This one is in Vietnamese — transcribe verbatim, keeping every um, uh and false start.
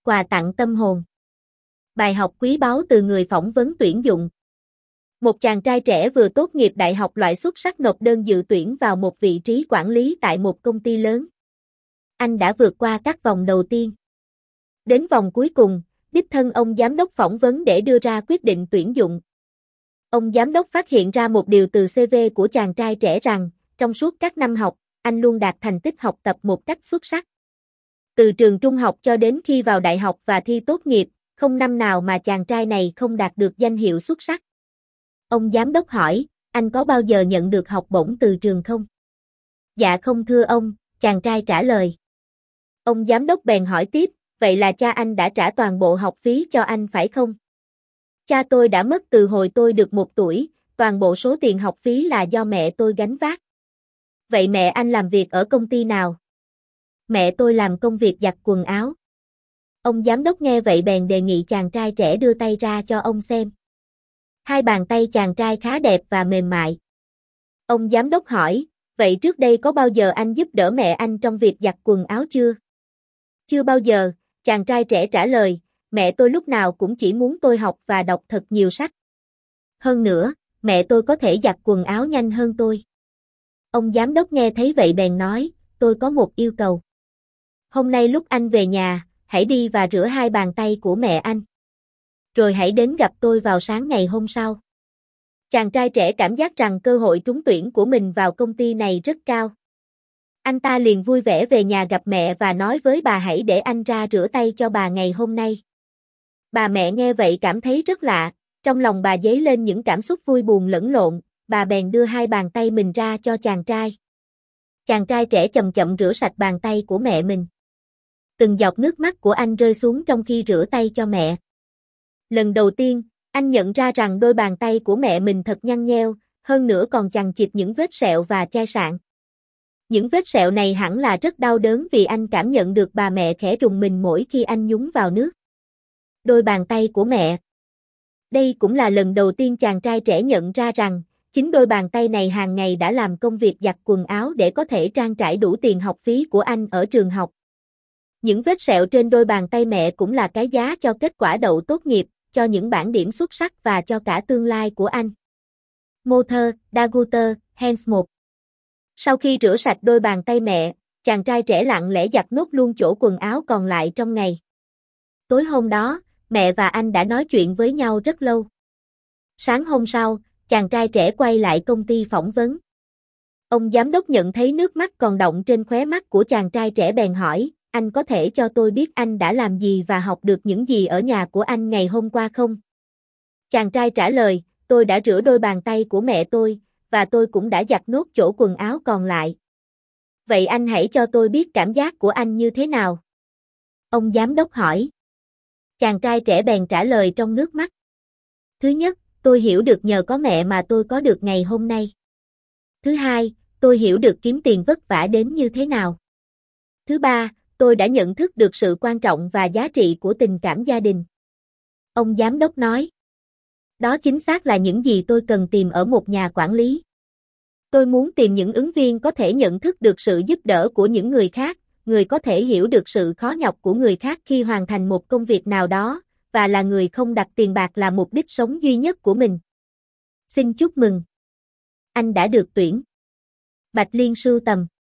Quà tặng tâm hồn. Bài học quý báu từ người phỏng vấn tuyển dụng. Một chàng trai trẻ vừa tốt nghiệp đại học loại xuất sắc nộp đơn dự tuyển vào một vị trí quản lý tại một công ty lớn. Anh đã vượt qua các vòng đầu tiên. Đến vòng cuối cùng, đích thân ông giám đốc phỏng vấn để đưa ra quyết định tuyển dụng. Ông giám đốc phát hiện ra một điều từ xê vê của chàng trai trẻ rằng, trong suốt các năm học, anh luôn đạt thành tích học tập một cách xuất sắc. Từ trường trung học cho đến khi vào đại học và thi tốt nghiệp, không năm nào mà chàng trai này không đạt được danh hiệu xuất sắc. Ông giám đốc hỏi, anh có bao giờ nhận được học bổng từ trường không? Dạ không thưa ông, chàng trai trả lời. Ông giám đốc bèn hỏi tiếp, vậy là cha anh đã trả toàn bộ học phí cho anh phải không? Cha tôi đã mất từ hồi tôi được một tuổi, toàn bộ số tiền học phí là do mẹ tôi gánh vác. Vậy mẹ anh làm việc ở công ty nào? Mẹ tôi làm công việc giặt quần áo. Ông giám đốc nghe vậy bèn đề nghị chàng trai trẻ đưa tay ra cho ông xem. Hai bàn tay chàng trai khá đẹp và mềm mại. Ông giám đốc hỏi, vậy trước đây có bao giờ anh giúp đỡ mẹ anh trong việc giặt quần áo chưa? Chưa bao giờ, chàng trai trẻ trả lời, mẹ tôi lúc nào cũng chỉ muốn tôi học và đọc thật nhiều sách. Hơn nữa, mẹ tôi có thể giặt quần áo nhanh hơn tôi. Ông giám đốc nghe thấy vậy bèn nói, tôi có một yêu cầu. Hôm nay lúc anh về nhà, hãy đi và rửa hai bàn tay của mẹ anh. Rồi hãy đến gặp tôi vào sáng ngày hôm sau. Chàng trai trẻ cảm giác rằng cơ hội trúng tuyển của mình vào công ty này rất cao. Anh ta liền vui vẻ về nhà gặp mẹ và nói với bà hãy để anh ra rửa tay cho bà ngày hôm nay. Bà mẹ nghe vậy cảm thấy rất lạ, trong lòng bà dấy lên những cảm xúc vui buồn lẫn lộn, bà bèn đưa hai bàn tay mình ra cho chàng trai. Chàng trai trẻ chậm chậm rửa sạch bàn tay của mẹ mình. Từng giọt nước mắt của anh rơi xuống trong khi rửa tay cho mẹ. Lần đầu tiên, anh nhận ra rằng đôi bàn tay của mẹ mình thật nhăn nheo, hơn nữa còn chằng chịt những vết sẹo và chai sạn. Những vết sẹo này hẳn là rất đau đớn vì anh cảm nhận được bà mẹ khẽ rùng mình mỗi khi anh nhúng vào nước. Đôi bàn tay của mẹ. Đây cũng là lần đầu tiên chàng trai trẻ nhận ra rằng, chính đôi bàn tay này hàng ngày đã làm công việc giặt quần áo để có thể trang trải đủ tiền học phí của anh ở trường học. Những vết sẹo trên đôi bàn tay mẹ cũng là cái giá cho kết quả đậu tốt nghiệp, cho những bảng điểm xuất sắc và cho cả tương lai của anh. Motor, Daguter, Hens một. Sau khi rửa sạch đôi bàn tay mẹ, chàng trai trẻ lặng lẽ giặt nốt luôn chỗ quần áo còn lại trong ngày. Tối hôm đó, mẹ và anh đã nói chuyện với nhau rất lâu. Sáng hôm sau, chàng trai trẻ quay lại công ty phỏng vấn. Ông giám đốc nhận thấy nước mắt còn đọng trên khóe mắt của chàng trai trẻ bèn hỏi, anh có thể cho tôi biết anh đã làm gì và học được những gì ở nhà của anh ngày hôm qua không? Chàng trai trả lời, tôi đã rửa đôi bàn tay của mẹ tôi, và tôi cũng đã giặt nốt chỗ quần áo còn lại. Vậy anh hãy cho tôi biết cảm giác của anh như thế nào? Ông giám đốc hỏi. Chàng trai trẻ bèn trả lời trong nước mắt. Thứ nhất, tôi hiểu được nhờ có mẹ mà tôi có được ngày hôm nay. Thứ hai, tôi hiểu được kiếm tiền vất vả đến như thế nào. Thứ ba, tôi đã nhận thức được sự quan trọng và giá trị của tình cảm gia đình. Ông giám đốc nói. Đó chính xác là những gì tôi cần tìm ở một nhà quản lý. Tôi muốn tìm những ứng viên có thể nhận thức được sự giúp đỡ của những người khác, người có thể hiểu được sự khó nhọc của người khác khi hoàn thành một công việc nào đó, và là người không đặt tiền bạc là mục đích sống duy nhất của mình. Xin chúc mừng. Anh đã được tuyển. Bạch Liên sưu tầm.